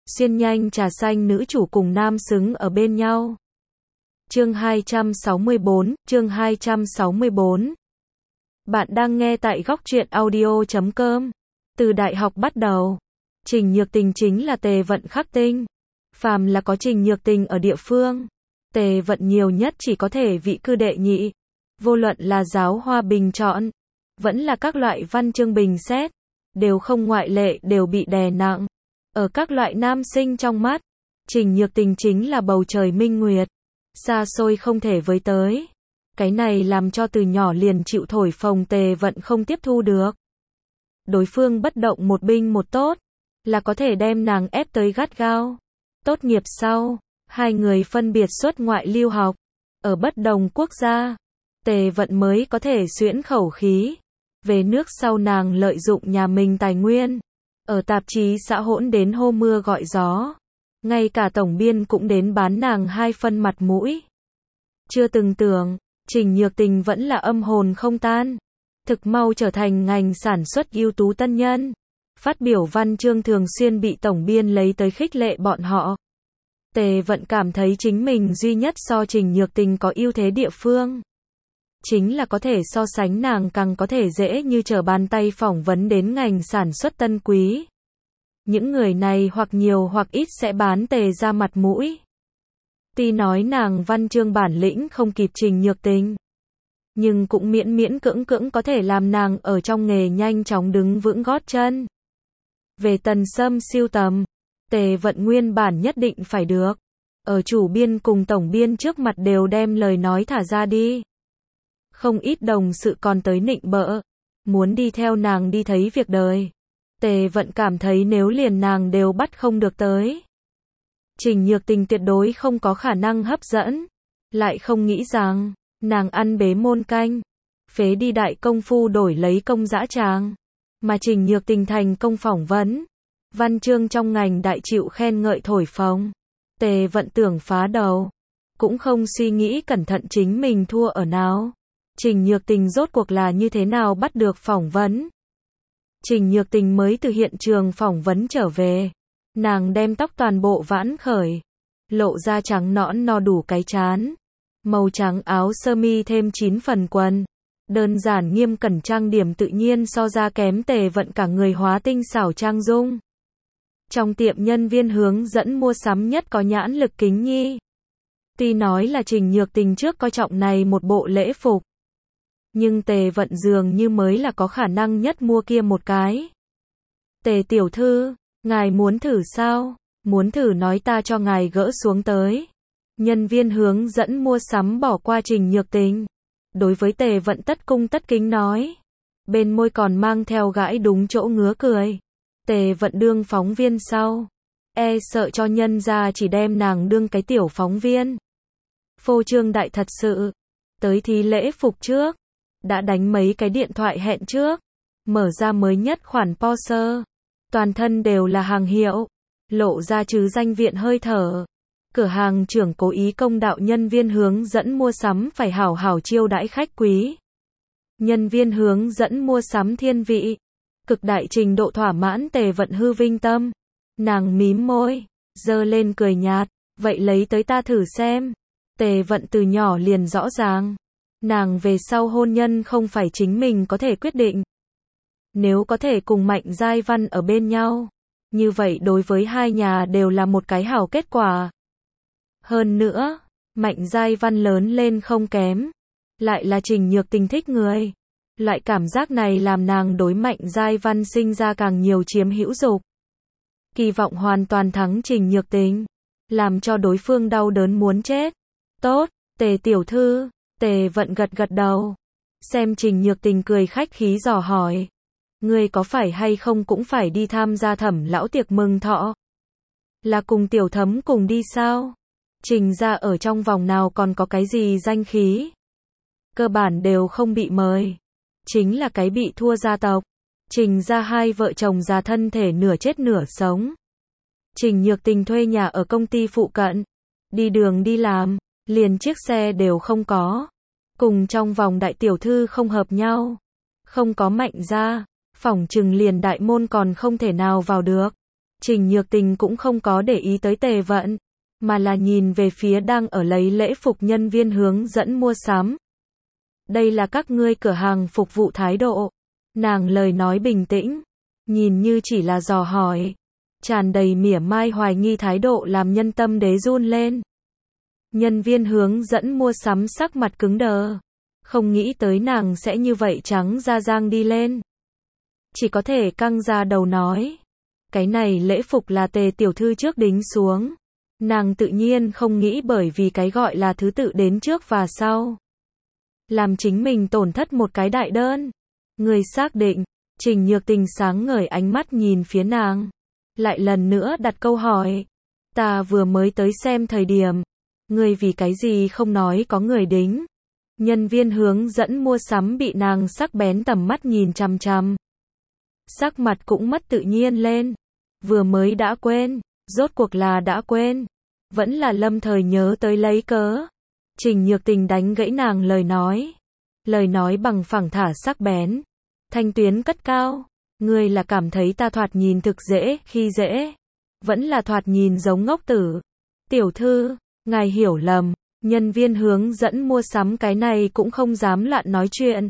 Xuyên nhanh trà xanh nữ chủ cùng nam xứng ở bên nhau. Chương 264. Bạn đang nghe tại góc truyện audio.com. Từ đại học bắt đầu, Trình Nhược Tình chính là Tề Vận khắc tinh. Phàm là có Trình Nhược Tình ở địa phương, Tề Vận nhiều nhất chỉ có thể vị cư đệ nhị. Vô luận là giáo hoa bình chọn, vẫn là các loại văn chương bình xét, đều không ngoại lệ đều bị đè nặng. Ở các loại nam sinh trong mắt, Trình Nhược Tình chính là bầu trời minh nguyệt, xa xôi không thể với tới. Cái này làm cho từ nhỏ liền chịu thổi phồng Tề Vận không tiếp thu được. Đối phương bất động một binh một tốt, là có thể đem nàng ép tới gắt gao. Tốt nghiệp sau, hai người phân biệt xuất ngoại lưu học, ở bất đồng quốc gia, Tề Vận mới có thể xuyễn khẩu khí. Về nước sau nàng lợi dụng nhà mình tài nguyên, ở tạp chí xã hỗn đến hô mưa gọi gió. Ngay cả tổng biên cũng đến bán nàng 2 phân mặt mũi. Chưa từng tưởng, Trình Nhược Tình vẫn là âm hồn không tan. Thực mau trở thành ngành sản xuất ưu tú tân nhân. Phát biểu văn chương thường xuyên bị tổng biên lấy tới khích lệ bọn họ. Tề Vận cảm thấy chính mình duy nhất so Trình Nhược Tình có ưu thế địa phương. Chính là có thể so sánh nàng càng có thể dễ như trở bàn tay phỏng vấn đến ngành sản xuất tân quý. Những người này hoặc nhiều hoặc ít sẽ bán Tề ra mặt mũi. Tuy nói nàng văn chương bản lĩnh không kịp Trình Nhược Tình, nhưng cũng miễn miễn cưỡng cưỡng có thể làm nàng ở trong nghề nhanh chóng đứng vững gót chân. Về Tần Sâm siêu tầm, Tề Vận nguyên bản nhất định phải được. Ở chủ biên cùng tổng biên trước mặt đều đem lời nói thả ra đi. Không ít đồng sự còn tới nịnh bợ, muốn đi theo nàng đi thấy việc đời. Tề Vận cảm thấy nếu liền nàng đều bắt không được tới, Trình Nhược Tình tuyệt đối không có khả năng hấp dẫn. Lại không nghĩ rằng, nàng ăn bế môn canh, phế đi đại công phu đổi lấy công dã tràng. Mà Trình Nhược Tình thành công phỏng vấn, văn chương trong ngành đại chịu khen ngợi thổi phồng. Tề Vận tưởng phá đầu, cũng không suy nghĩ cẩn thận chính mình thua ở nào. Trình Nhược Tình rốt cuộc là như thế nào bắt được phỏng vấn. Trình Nhược Tình mới từ hiện trường phỏng vấn trở về. Nàng đem tóc toàn bộ vãn khởi, lộ ra trắng nõn no đủ cái trán. Màu trắng áo sơ mi thêm 9 phần quần. Đơn giản nghiêm cẩn trang điểm tự nhiên so ra kém Tề Vận cả người hóa tinh xảo trang dung. Trong tiệm nhân viên hướng dẫn mua sắm nhất có nhãn lực Kính Nhi. Tuy nói là Trình Nhược Tình trước coi trọng này một bộ lễ phục, nhưng Tề Vận dường như mới là có khả năng nhất mua kia một cái. Tề tiểu thư, ngài muốn thử sao? Muốn thử nói ta cho ngài gỡ xuống tới. Nhân viên hướng dẫn mua sắm bỏ qua Trình Nhược Tình, đối với Tề Vận tất cung tất kính nói. Bên môi còn mang theo gãi đúng chỗ ngứa cười. Tề Vận đương phóng viên sau, sợ cho nhân ra chỉ đem nàng đương cái tiểu phóng viên. Phô trương đại thật sự. Tới thi lễ phục trước, đã đánh mấy cái điện thoại hẹn trước, mở ra mới nhất khoản Porsche, toàn thân đều là hàng hiệu, lộ ra chứ danh viện hơi thở. Cửa hàng trưởng cố ý công đạo nhân viên hướng dẫn mua sắm phải hảo hảo chiêu đãi khách quý. Nhân viên hướng dẫn mua sắm thiên vị, cực đại trình độ thỏa mãn Tề Vận hư vinh tâm. Nàng mím môi, giơ lên cười nhạt, vậy lấy tới ta thử xem. Tề Vận từ nhỏ liền rõ ràng, nàng về sau hôn nhân không phải chính mình có thể quyết định. Nếu có thể cùng Mạnh Giai Văn ở bên nhau, như vậy đối với hai nhà đều là một cái hảo kết quả. Hơn nữa, Mạnh Giai Văn lớn lên không kém, lại là Trình Nhược Tình thích người. Loại cảm giác này làm nàng đối Mạnh Giai Văn sinh ra càng nhiều chiếm hữu dục. Kỳ vọng hoàn toàn thắng Trình Nhược Tình, làm cho đối phương đau đớn muốn chết. Tốt, Tề tiểu thư. Tề Vận gật gật đầu, xem Trình Nhược Tình cười khách khí dò hỏi. Ngươi có phải hay không cũng phải đi tham gia Thẩm lão tiệc mừng thọ? Là cùng tiểu thấm cùng đi sao? Trình ra ở trong vòng nào còn có cái gì danh khí? Cơ bản đều không bị mời. Chính là cái bị thua gia tộc. Trình ra hai vợ chồng già thân thể nửa chết nửa sống. Trình Nhược Tình thuê nhà ở công ty phụ cận. Đi đường đi làm, liền chiếc xe đều không có. Cùng trong vòng đại tiểu thư không hợp nhau. Không có Mạnh ra, phỏng chừng liền đại môn còn không thể nào vào được. Trình Nhược Tình cũng không có để ý tới Tề Vận, mà là nhìn về phía đang ở lấy lễ phục nhân viên hướng dẫn mua sắm. Đây là các ngươi cửa hàng phục vụ thái độ. Nàng lời nói bình tĩnh, nhìn như chỉ là dò hỏi, tràn đầy mỉa mai hoài nghi thái độ làm nhân tâm đế run lên. Nhân viên hướng dẫn mua sắm sắc mặt cứng đờ, không nghĩ tới nàng sẽ như vậy trắng da giang đi lên. Chỉ có thể căng ra đầu nói, cái này lễ phục là Tề tiểu thư trước đính xuống. Nàng tự nhiên không nghĩ bởi vì cái gọi là thứ tự đến trước và sau, làm chính mình tổn thất một cái đại đơn. Người xác định. Trình Nhược Tình sáng ngời ánh mắt nhìn phía nàng, lại lần nữa đặt câu hỏi. Ta vừa mới tới xem thời điểm, ngươi vì cái gì không nói có người đính? Nhân viên hướng dẫn mua sắm bị nàng sắc bén tầm mắt nhìn chằm chằm, sắc mặt cũng mất tự nhiên lên. Vừa mới đã quên, rốt cuộc là đã quên, vẫn là lâm thời nhớ tới lấy cớ. Trình Nhược Tình đánh gãy nàng lời nói bằng phẳng thả sắc bén, thanh tuyến cất cao. Ngươi là cảm thấy ta thoạt nhìn thực dễ khi dễ, vẫn là thoạt nhìn giống ngốc tử? Tiểu thư, ngài hiểu lầm. Nhân viên hướng dẫn mua sắm cái này cũng không dám loạn nói chuyện,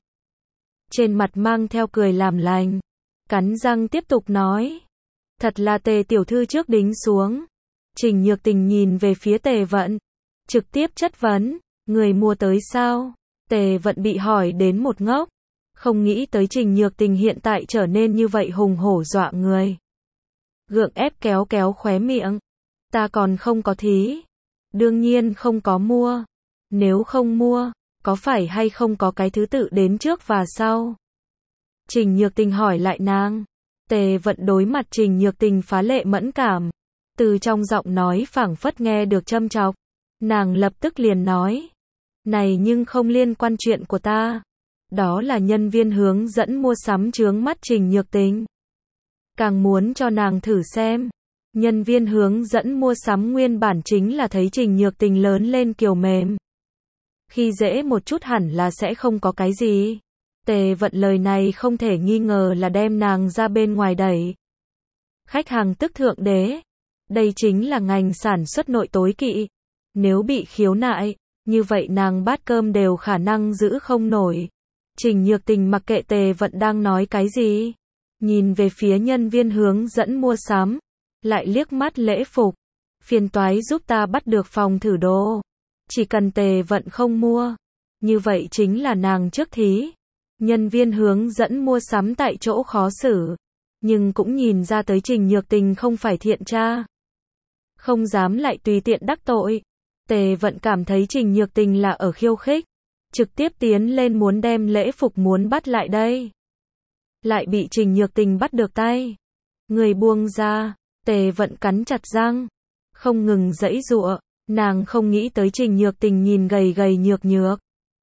trên mặt mang theo cười làm lành, cắn răng tiếp tục nói, thật là Tề tiểu thư trước đính xuống. Trình Nhược Tình nhìn về phía Tề Vận, trực tiếp chất vấn, người mua tới sao? Tề Vận bị hỏi đến một ngốc, không nghĩ tới Trình Nhược Tình hiện tại trở nên như vậy hùng hổ dọa người. Gượng ép kéo kéo khóe miệng, ta còn không có thí, đương nhiên không có mua. Nếu không mua, có phải hay không có cái thứ tự đến trước và sau? Trình Nhược Tình hỏi lại nàng. Tề Vận đối mặt Trình Nhược Tình phá lệ mẫn cảm, từ trong giọng nói phảng phất nghe được châm chọc. Nàng lập tức liền nói, này nhưng không liên quan chuyện của ta. Đó là nhân viên hướng dẫn mua sắm chướng mắt Trình Nhược Tình, càng muốn cho nàng thử xem. Nhân viên hướng dẫn mua sắm nguyên bản chính là thấy Trình Nhược Tình lớn lên kiều mềm, khi dễ một chút hẳn là sẽ không có cái gì. Tề Vận lời này không thể nghi ngờ là đem nàng ra bên ngoài đẩy. Khách hàng tức thượng đế, đây chính là ngành sản xuất nội tối kỵ. Nếu bị khiếu nại, như vậy nàng bát cơm đều khả năng giữ không nổi. Trình Nhược Tình mặc kệ Tề Vận đang nói cái gì, nhìn về phía nhân viên hướng dẫn mua sắm, lại liếc mắt lễ phục, phiền toái giúp ta bắt được phòng thử đồ. Chỉ cần Tề Vận không mua, như vậy chính là nàng trước thí. Nhân viên hướng dẫn mua sắm tại chỗ khó xử, nhưng cũng nhìn ra tới Trình Nhược Tình không phải thiện tra, không dám lại tùy tiện đắc tội. Tề Vận cảm thấy Trình Nhược Tình là ở khiêu khích, trực tiếp tiến lên muốn đem lễ phục muốn bắt lại đây. Lại bị Trình Nhược Tình bắt được tay. Người buông ra. Tề Vận cắn chặt răng, không ngừng giãy giụa. Nàng không nghĩ tới Trình Nhược Tình nhìn gầy gầy nhược nhược,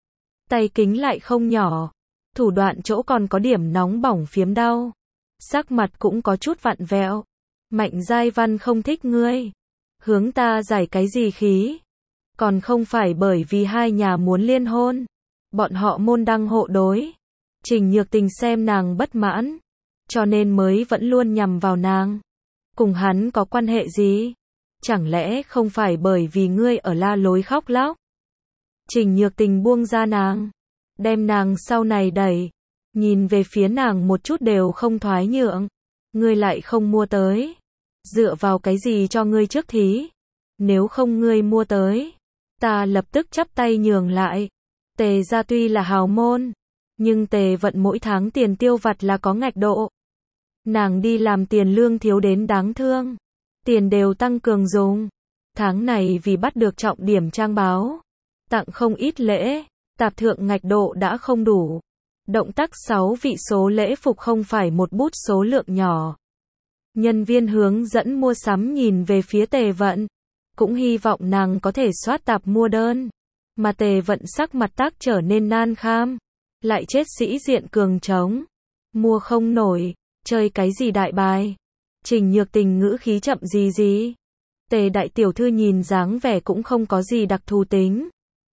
tay kính lại không nhỏ, thủ đoạn chỗ còn có điểm nóng bỏng phiếm đau, sắc mặt cũng có chút vặn vẹo. Mạnh Giai Văn không thích ngươi, hướng ta giải cái gì khí? Còn không phải bởi vì hai nhà muốn liên hôn, bọn họ môn đăng hộ đối. Trình Nhược Tình xem nàng bất mãn, cho nên mới vẫn luôn nhằm vào nàng. Cùng hắn có quan hệ gì? Chẳng lẽ không phải bởi vì ngươi ở la lối khóc lóc? Trình Nhược Tình buông ra nàng, đem nàng sau này đẩy, nhìn về phía nàng một chút đều không thoái nhượng. Ngươi lại không mua tới, dựa vào cái gì cho ngươi trước thí? Nếu không ngươi mua tới, ta lập tức chắp tay nhường lại. Tề gia tuy là hào môn, nhưng Tề Vận mỗi tháng tiền tiêu vặt là có ngạch độ. Nàng đi làm tiền lương thiếu đến đáng thương, tiền đều tăng cường dùng. Tháng này vì bắt được trọng điểm trang báo, tặng không ít lễ, tạp thượng ngạch độ đã không đủ. Động tác 6 vị số lễ phục không phải một bút số lượng nhỏ. Nhân viên hướng dẫn mua sắm nhìn về phía Tề Vận, cũng hy vọng nàng có thể soát tạp mua đơn. Mà Tề Vận sắc mặt tác trở nên nan kham, lại chết sĩ diện cường trống. Mua không nổi, chơi cái gì đại bài? Trình Nhược Tình ngữ khí chậm gì? Tề đại tiểu thư nhìn dáng vẻ cũng không có gì đặc thù tính.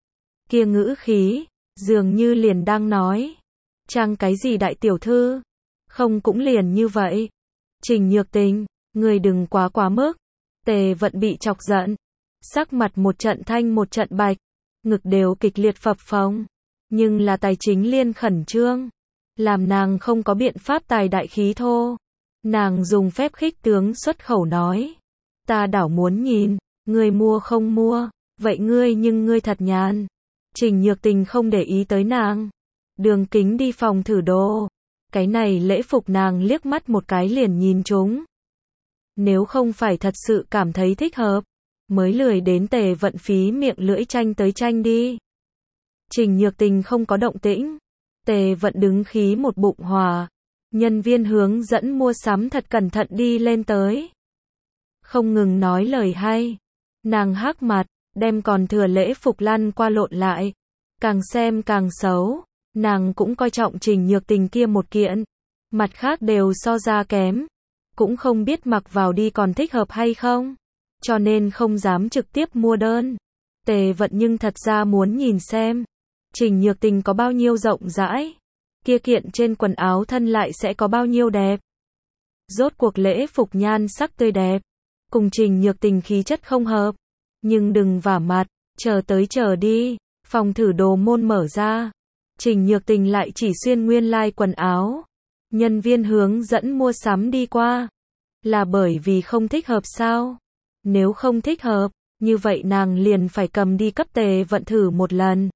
Kia ngữ khí, dường như liền đang nói, trang cái gì đại tiểu thư? Không cũng liền như vậy. Trình Nhược Tình, Ngươi đừng quá mức. Tề Vận bị chọc giận. Sắc mặt một trận thanh một trận bạch. Ngực đều kịch liệt phập phồng. Nhưng là tài chính liên khẩn trương. Làm nàng không có biện pháp tài đại khí thô. Nàng dùng phép khích tướng xuất khẩu nói. Ta đảo muốn nhìn, ngươi mua không mua, vậy ngươi thật nhàn. Trình Nhược Tình không để ý tới nàng. Đường Kính đi phòng thử đồ. Cái này lễ phục nàng liếc mắt một cái liền nhìn trúng. Nếu không phải thật sự cảm thấy thích hợp, mới lười đến Tề Vận phí miệng lưỡi tranh tới tranh đi. Trình Nhược Tình không có động tĩnh. Tề Vận đứng khí một bụng hòa. Nhân viên hướng dẫn mua sắm thật cẩn thận đi lên tới. Không ngừng nói lời hay. Nàng hắc mặt, đem còn thừa lễ phục lăn qua lộn lại. Càng xem càng xấu. Nàng cũng coi trọng Trình Nhược Tình kia một kiện. Mặt khác đều so ra kém. Cũng không biết mặc vào đi còn thích hợp hay không. Cho nên không dám trực tiếp mua đơn. Tề Vận nhưng thật ra muốn nhìn xem. Trình Nhược Tình có bao nhiêu rộng rãi. Kia kiện trên quần áo thân lại sẽ có bao nhiêu đẹp. Rốt cuộc lễ phục nhan sắc tươi đẹp. Cùng Trình Nhược Tình khí chất không hợp. Nhưng đừng vả mặt, chờ đi. Phòng thử đồ môn mở ra. Trình Nhược Tình lại chỉ xuyên nguyên lai quần áo. Nhân viên hướng dẫn mua sắm đi qua. Là bởi vì không thích hợp sao? Nếu không thích hợp, như vậy nàng liền phải cầm đi cấp Tề Vận thử một lần.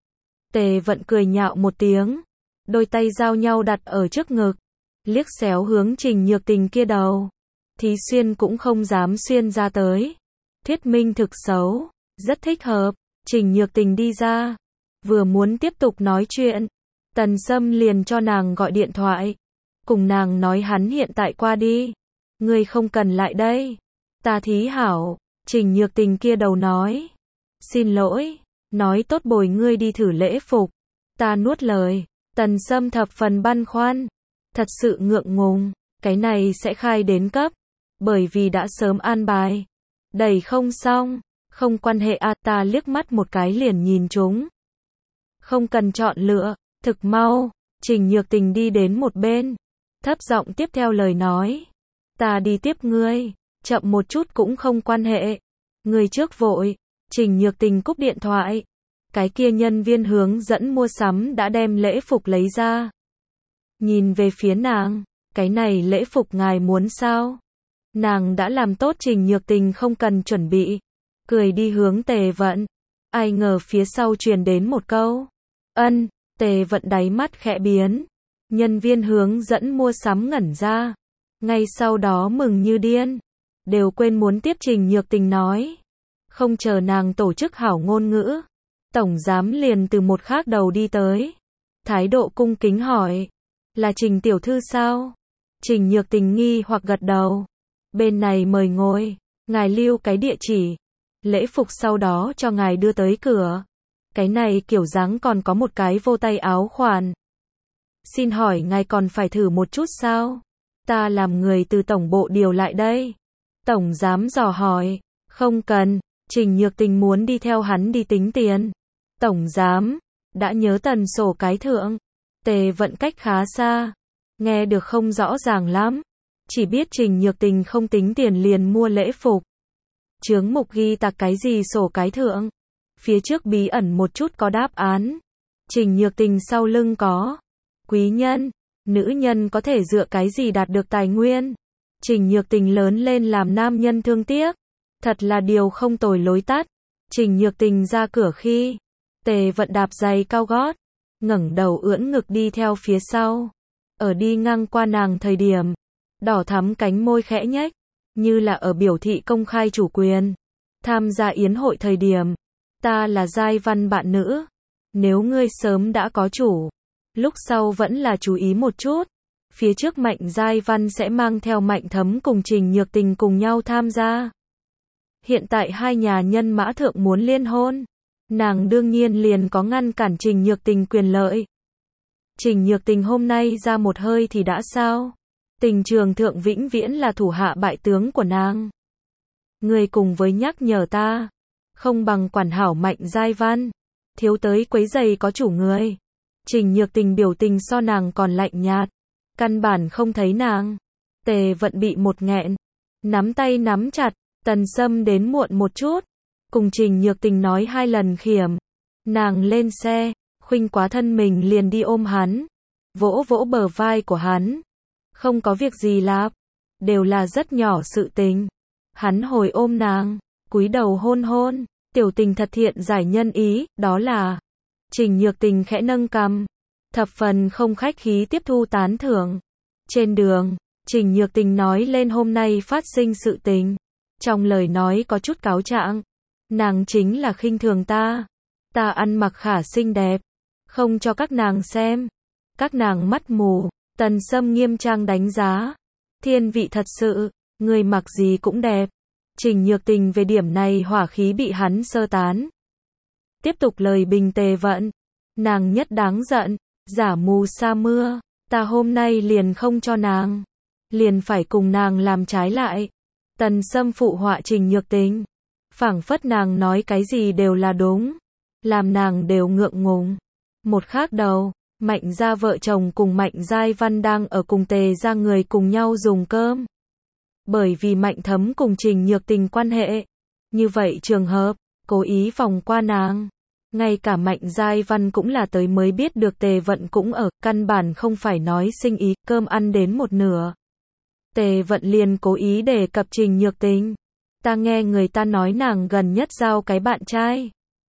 Tề Vận cười nhạo một tiếng. Đôi tay giao nhau đặt ở trước ngực. Liếc xéo hướng Trình Nhược Tình kia đầu. Thí xuyên cũng không dám xuyên ra tới. Thuyết minh thực xấu. Rất thích hợp. Trình Nhược Tình đi ra. Vừa muốn tiếp tục nói chuyện. Tần Sâm liền cho nàng gọi điện thoại. Cùng nàng nói hắn hiện tại qua đi. Ngươi không cần lại đây. Ta thí hảo. Trình Nhược Tình kia đầu nói. Xin lỗi. Nói tốt bồi ngươi đi thử lễ phục. Ta nuốt lời. Tần Sâm thập phần băn khoăn. Thật sự ngượng ngùng. Cái này sẽ khai đến cấp. Bởi vì đã sớm an bài. Đẩy không xong. Không quan hệ à, ta liếc mắt một cái liền nhìn chúng. Không cần chọn lựa. Thực mau. Trình Nhược Tình đi đến một bên. Thấp giọng tiếp theo lời nói. Ta đi tiếp ngươi. Chậm một chút cũng không quan hệ. Ngươi trước vội. Trình Nhược Tình cúp điện thoại. Cái kia nhân viên hướng dẫn mua sắm đã đem lễ phục lấy ra. Nhìn về phía nàng. Cái này lễ phục ngài muốn sao? Nàng đã làm tốt. Trình Nhược Tình không cần chuẩn bị. Cười đi hướng Tề Vận. Ai ngờ phía sau truyền đến một câu. Ân. Tề Vận đáy mắt khẽ biến. Nhân viên hướng dẫn mua sắm ngẩn ra. Ngay sau đó mừng như điên. Đều quên muốn tiếp Trình Nhược Tình nói. Không chờ nàng tổ chức hảo ngôn ngữ. Tổng giám liền từ một khác đầu đi tới. Thái độ cung kính hỏi. Là Trình tiểu thư sao? Trình Nhược Tình nghi hoặc gật đầu. Bên này mời ngồi. Ngài lưu cái địa chỉ. Lễ phục sau đó cho ngài đưa tới cửa. Cái này kiểu dáng còn có một cái vô tay áo khoản. Xin hỏi ngài còn phải thử một chút sao? Ta làm người từ tổng bộ điều lại đây. Tổng giám dò hỏi. Không cần. Trình Nhược Tình muốn đi theo hắn đi tính tiền. Tổng giám. Đã nhớ tần sổ cái thượng. Tề Vận cách khá xa. Nghe được không rõ ràng lắm. Chỉ biết Trình Nhược Tình không tính tiền liền mua lễ phục. Chướng mục ghi tạc cái gì sổ cái thượng. Phía trước bí ẩn một chút có đáp án. Trình Nhược Tình sau lưng có. Quý nhân. Nữ nhân có thể dựa cái gì đạt được tài nguyên. Trình Nhược Tình lớn lên làm nam nhân thương tiếc. Thật là điều không tồi lối tắt. Trình Nhược Tình ra cửa khi. Tề Vận đạp giày cao gót. Ngẩng đầu ưỡn ngực đi theo phía sau. Ở đi ngang qua nàng thời điểm. Đỏ thắm cánh môi khẽ nhếch. Như là ở biểu thị công khai chủ quyền. Tham gia yến hội thời điểm. Ta là giai văn bạn nữ. Nếu ngươi sớm đã có chủ. Lúc sau vẫn là chú ý một chút. Phía trước Mạnh Giai Văn sẽ mang theo Mạnh Thấm cùng Trình Nhược Tình cùng nhau tham gia. Hiện tại hai nhà nhân mã thượng muốn liên hôn. Nàng đương nhiên liền có ngăn cản Trình Nhược Tình quyền lợi. Trình Nhược Tình hôm nay ra một hơi thì đã sao? Tình trường thượng vĩnh viễn là thủ hạ bại tướng của nàng. Người cùng với nhắc nhở ta. Không bằng quản hảo Mạnh Giai Văn. Thiếu tới quấy giày có chủ người. Trình Nhược Tình biểu tình so nàng còn lạnh nhạt. Căn bản không thấy nàng. Tề Vận bị một nghẹn. Nắm tay nắm chặt, Tần Sâm đến muộn một chút, cùng Trình Nhược Tình nói 2 lần khiểm. Nàng lên xe, khuynh quá thân mình liền đi ôm hắn, vỗ vỗ bờ vai của hắn. Không có việc gì lắm, đều là rất nhỏ sự tình. Hắn hồi ôm nàng, cúi đầu hôn hôn, tiểu tình thật thiện giải nhân ý, đó là. Trình Nhược Tình khẽ nâng cằm, thập phần không khách khí tiếp thu tán thưởng. Trên đường, Trình Nhược Tình nói lên hôm nay phát sinh sự tình. Trong lời nói có chút cáo trạng. Nàng chính là khinh thường ta. Ta ăn mặc khả xinh đẹp, không cho các nàng xem. Các nàng mắt mù. Tần Sâm nghiêm trang đánh giá. Thiên vị thật sự, người mặc gì cũng đẹp. Trình Nhược Tình về điểm này hỏa khí bị hắn sơ tán. Tiếp tục lời bình Tề Vận. Nàng nhất đáng giận, giả mù sa mưa. Ta hôm nay liền không cho nàng, liền phải cùng nàng làm trái lại. Tần Sâm phụ họa Trình Nhược Tình, phảng phất nàng nói cái gì đều là đúng, làm nàng đều ngượng ngùng. Một khác đầu, Mạnh gia vợ chồng cùng Mạnh Giai Văn đang ở cùng Tề gia người cùng nhau dùng cơm. Bởi vì Mạnh Thấm cùng Trình Nhược Tình quan hệ, như vậy trường hợp, cố ý vòng qua nàng. Ngay cả Mạnh Giai Văn cũng là tới mới biết được Tề Vận cũng ở, căn bản không phải nói sinh ý, cơm ăn đến một nửa. Tề Vận liền cố ý đề cập Trình Nhược Tình. Ta nghe người ta nói nàng gần nhất giao cái bạn trai.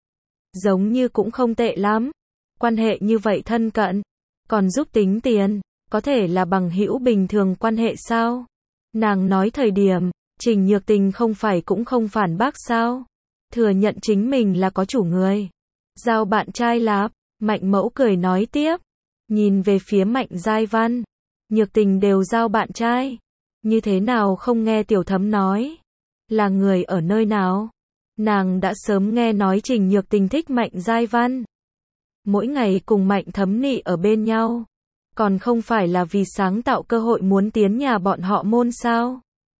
Giống như cũng không tệ lắm. Quan hệ như vậy thân cận, còn giúp tính tiền, có thể là bằng hữu bình thường quan hệ sao? Nàng nói thời điểm, Trình Nhược Tình không phải cũng không phản bác sao? Thừa nhận chính mình là có chủ người. Giao bạn trai lạp, Mạnh Mẫu cười nói tiếp, nhìn về phía Mạnh Giai Văn. Nhược Tình đều giao bạn trai, như thế nào không nghe Tiểu Thấm nói? Là người ở nơi nào? Nàng đã sớm nghe nói Trình Nhược Tình thích Mạnh Giai Văn. Mỗi ngày cùng Mạnh Thấm nị ở bên nhau. Còn không phải là vì sáng tạo cơ hội muốn tiến nhà bọn họ môn sao?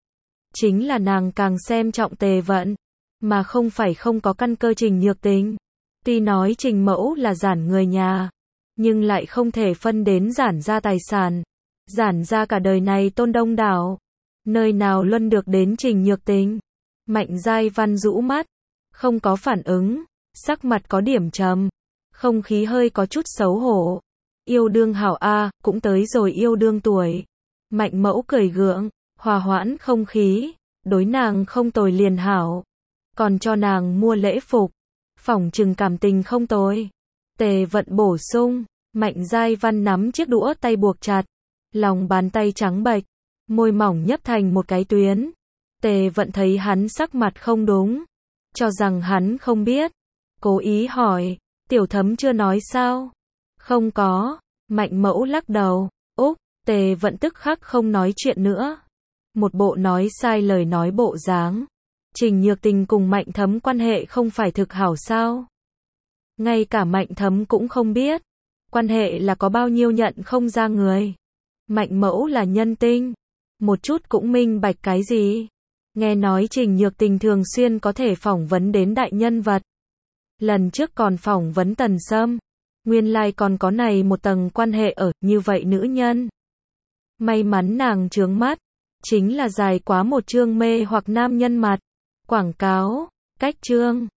Chính là nàng càng xem trọng Tề Vận, mà không phải không có căn cơ Trình Nhược Tình. Tuy nói Trình Mẫu là giản người nhà, nhưng lại không thể phân đến giản gia tài sản. Giản gia cả đời này tôn đông đảo, nơi nào luân được đến Trình Nhược Tình. Mạnh Giai Văn rũ mắt, không có phản ứng, sắc mặt có điểm trầm, không khí hơi có chút xấu hổ. Yêu đương hảo a, cũng tới rồi yêu đương tuổi. Mạnh Mẫu cười gượng, hòa hoãn không khí, đối nàng không tồi liền hảo, còn cho nàng mua lễ phục, phỏng chừng cảm tình không tồi. Tề Vận bổ sung. Mạnh Giai Văn nắm chiếc đũa tay buộc chặt, lòng bàn tay trắng bệch, môi mỏng nhấp thành một cái tuyến. Tề Vận thấy hắn sắc mặt không đúng, cho rằng hắn không biết, cố ý hỏi, Tiểu Thấm chưa nói sao? Không có. Mạnh Mẫu lắc đầu. Úc. Tề Vận tức khắc không nói chuyện nữa, một bộ nói sai lời nói bộ dáng. Trình Nhược Tình cùng Mạnh Thấm quan hệ không phải thực hảo sao? Ngay cả Mạnh Thấm cũng không biết, quan hệ là có bao nhiêu nhận không ra người. Mạnh Mẫu là nhân tinh, một chút cũng minh bạch cái gì. Nghe nói Trình Nhược Tình thường xuyên có thể phỏng vấn đến đại nhân vật. Lần trước còn phỏng vấn Tần Sâm, nguyên lai còn có này một tầng quan hệ ở, như vậy nữ nhân. May mắn nàng chướng mắt, chính là dài quá một chương mê hoặc nam nhân mặt. Quảng cáo, cách chương.